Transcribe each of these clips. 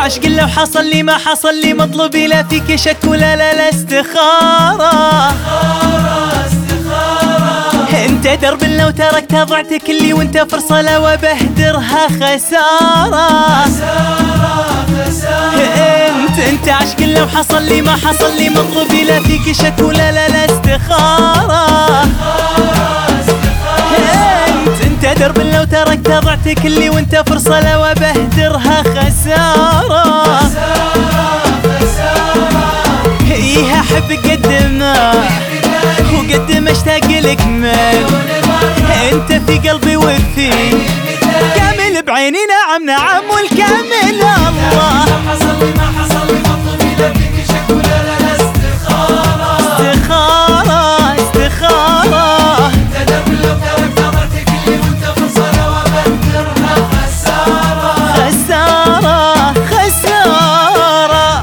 عشق لو حصل لي ما حصل لي، مطلبي لا فيك شك ولا لا استخارة. انت درب لو تركتها ضعت كلي، وانت فرصة لو بهدرها خسارة. انت عشق لو حصل لي ما حصل لي، مطلبي لا فيك شك ولا لا استخارة. انت درب لو تركتها ضعت كلي، وانت فرصة لو بهدرها خسارة. ايه احبك قد ما وقد ما اشتاق لك من، انت في قلبي وفي كامل بعيني. نعم نعم والكامل الله. حصل لي ما حصل لي، مطلبي لا فيك شك ولا لا استخارة. استخارة استخارة. انت درب لو تركت ضعتك اللي، وانت فرصة لو بهدرها خسارة. خسارة خسارة.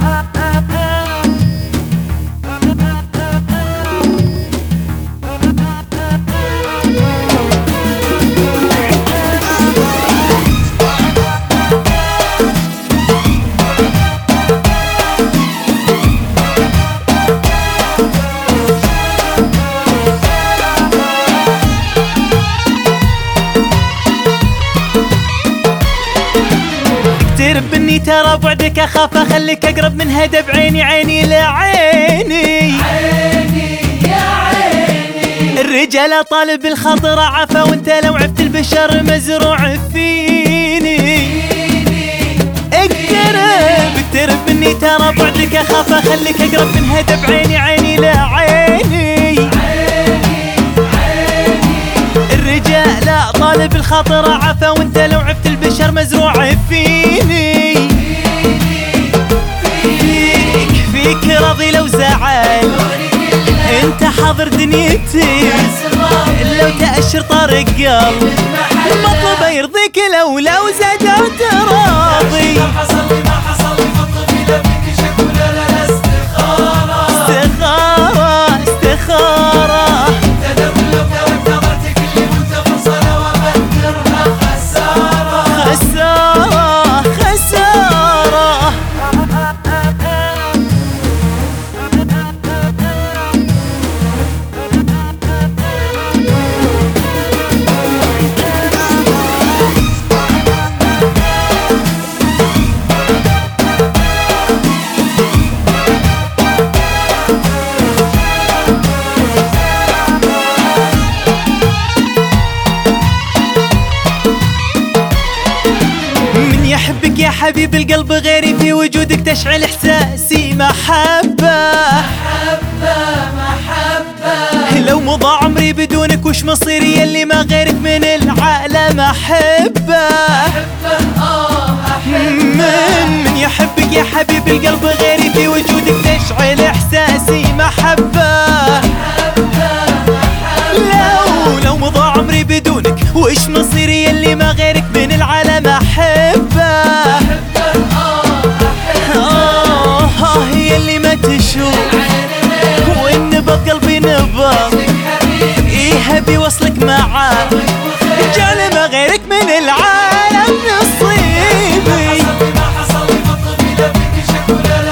اقترب مني ترى بعدك اخاف، اخليك اقرب من هدى بعيني عيني لعيني. عيني يا عيني. الرجال طالب الخطر عفا، وانت لو عفت البشر مزروع فيني. اقترب مني ترى بعدك اخاف، اخليك اقرب من هدى بعيني عيني لعيني. الرجال طالب الخطر عفا، وانت لو عفت البشر مزروع فيني. فيك راضي لو زعل، انت حاضر دنيتي. لو تأشر طارق قلب، مطلبه يرضيك لو زادت راضي. حصل لي ما حصل لي، مطلبي لا فيك شك ولا لا استخارة. استخارة استخارة. انت درب لو تركت ضعتك اللي، وانت فرصة لو بهدرها خسارة. خسارة خسارة. يحبك يا حبيب القلب غيري، في وجودك تشعل احساسي محبة. محبة لو مضى عمري بدونك وش مصيري، اللي ما غيرك من العالم احبه. من يحبك يا حبيب القلب غيري، في وجودك تشعل احساسي محبة. لو مضى عمري بدونك وش مصيري، اللي ما غيرك من العالم احبه. هي اللي ما تشوف والنبى بقلبي نبض. ايه بيوصلك معاه، جعل ما غيرك من العالم نصيبي. ما حصل لي، مطلبي لا فيك شك ولا